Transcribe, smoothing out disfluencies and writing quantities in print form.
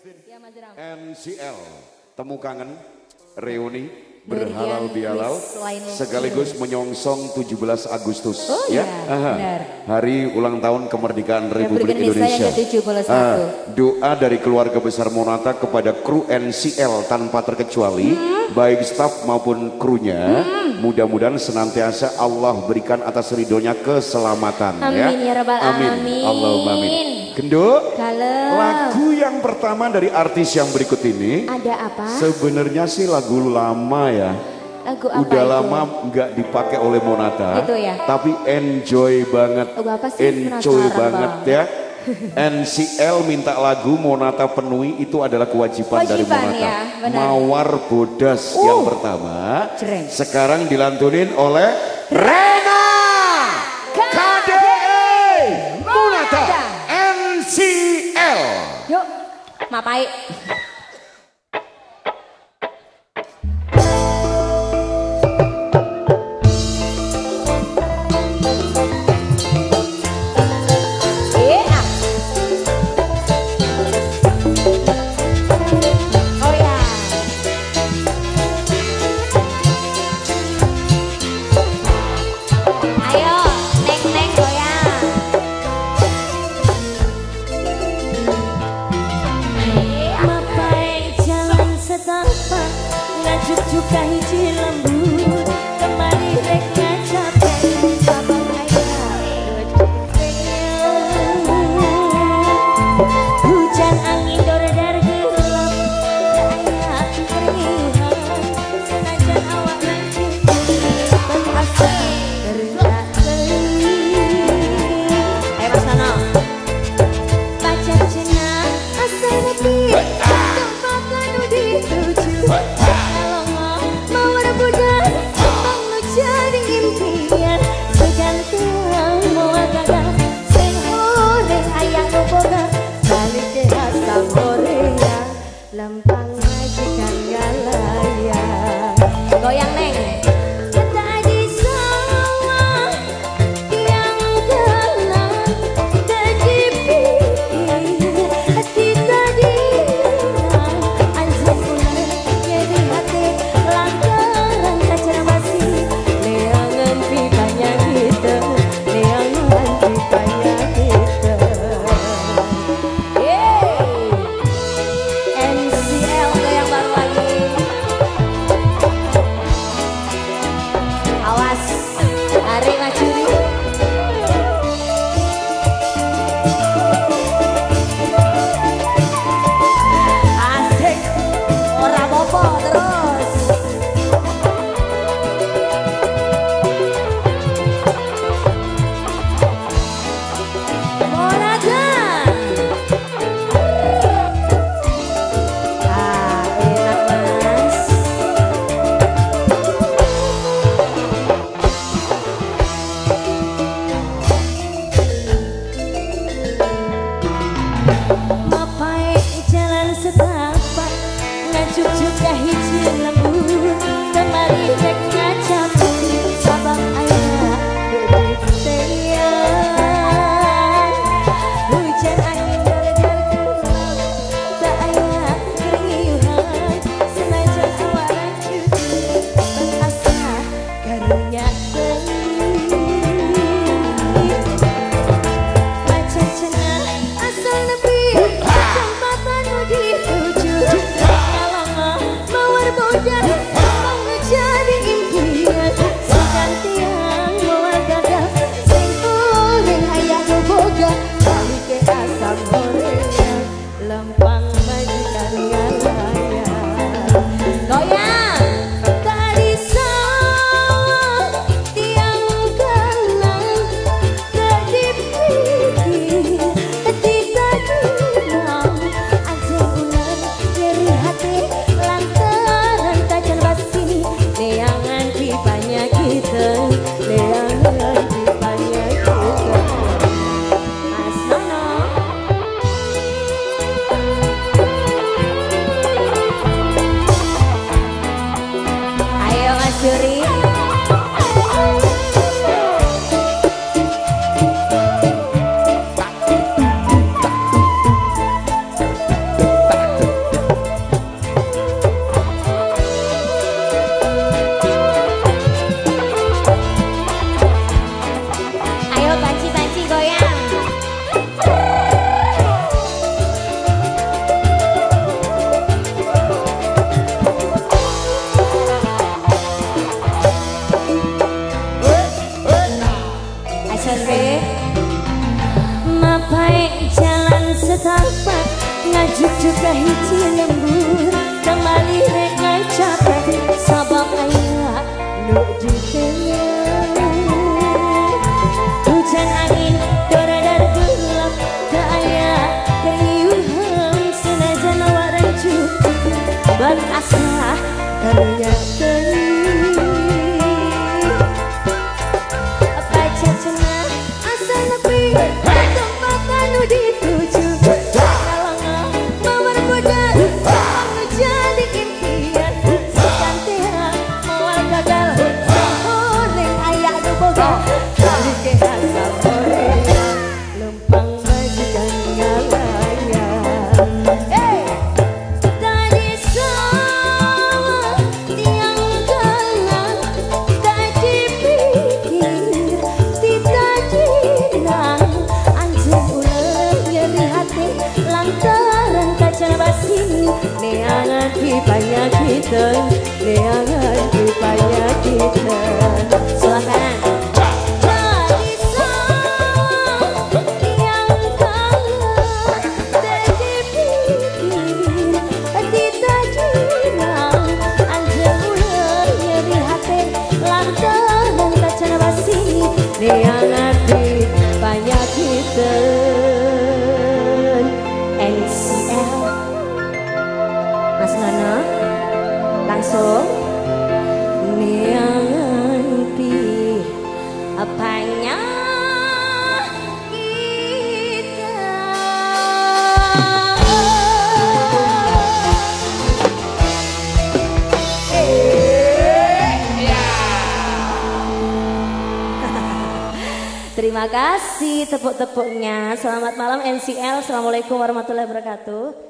Ya, Mas Ram. NCL, temu kangen, reuni, berhalal bihalal, sekaligus menyongsong 17 Agustus. Oh ya, benar. Hari ulang tahun kemerdekaan Republik Indonesia. Yang ke-71. Doa dari keluarga besar Monata kepada kru NCL tanpa terkecuali, baik staf maupun krunya, mudah-mudahan senantiasa Allah berikan atas ridhonya keselamatan. Amin ya rabbal alamin. Allahumma amin. Genduk, lagu yang pertama dari artis yang berikut ini ada apa? Sebenarnya sih lagu lama ya. Lagu apa udah itu? lama nggak dipakai oleh Monata, gitu ya? tapi enjoy banget. Lagu apa sih? Enjoy banget ya. NCL minta lagu Monata penuhi, itu adalah kewajiban dari Monata. Ya, Mawar Bodas yang pertama. Jreng. Sekarang dilantunin oleh Rena KDE Monata NCL. Yuk, mapai. Juga hiji lembut kembali rek ngajapkan sabang hujan angin dor-dor gelap kayak keringan senajan awak nanti berasa terendah ayo Mas Nano baca jenah asal nepi tempat lalu dituju lempang majikan galaya goyang neng tadi sawah yang dalam tadi pikir hati tadi anjing ular jadi hati lantaran kacar basi leangan pipanya kita leangan pipanya kita NCL Tajuk juga hiji lembur kembali rek capek sabab ayah nu di tengah hujan angin doradar gelap daya keriuhan senajan waran cukup berasa ternyata apa cacana asal nepi tempat anu dituju kalau mawar muda mau jadi impian sekantian mawar gagal oleh ayah nu boga dari kehasa boleh lempang majikan ngalaya tadi sama tiang kalah tak dipikir tidak dilang anjing ular nyeri hati lantaran kaca basi neangan pipanya kita neangan pipanya kita sebelah kanan tadi sama tiang kalah tak dipikir tidak dilang anjing ular nyeri hati lantaran kaca basi neangan pipanya kita NCL Mas Nono langsung neangan pi apanya kita Terima kasih tepuk-tepuknya. Selamat malam NCL. Assalamualaikum warahmatullahi wabarakatuh.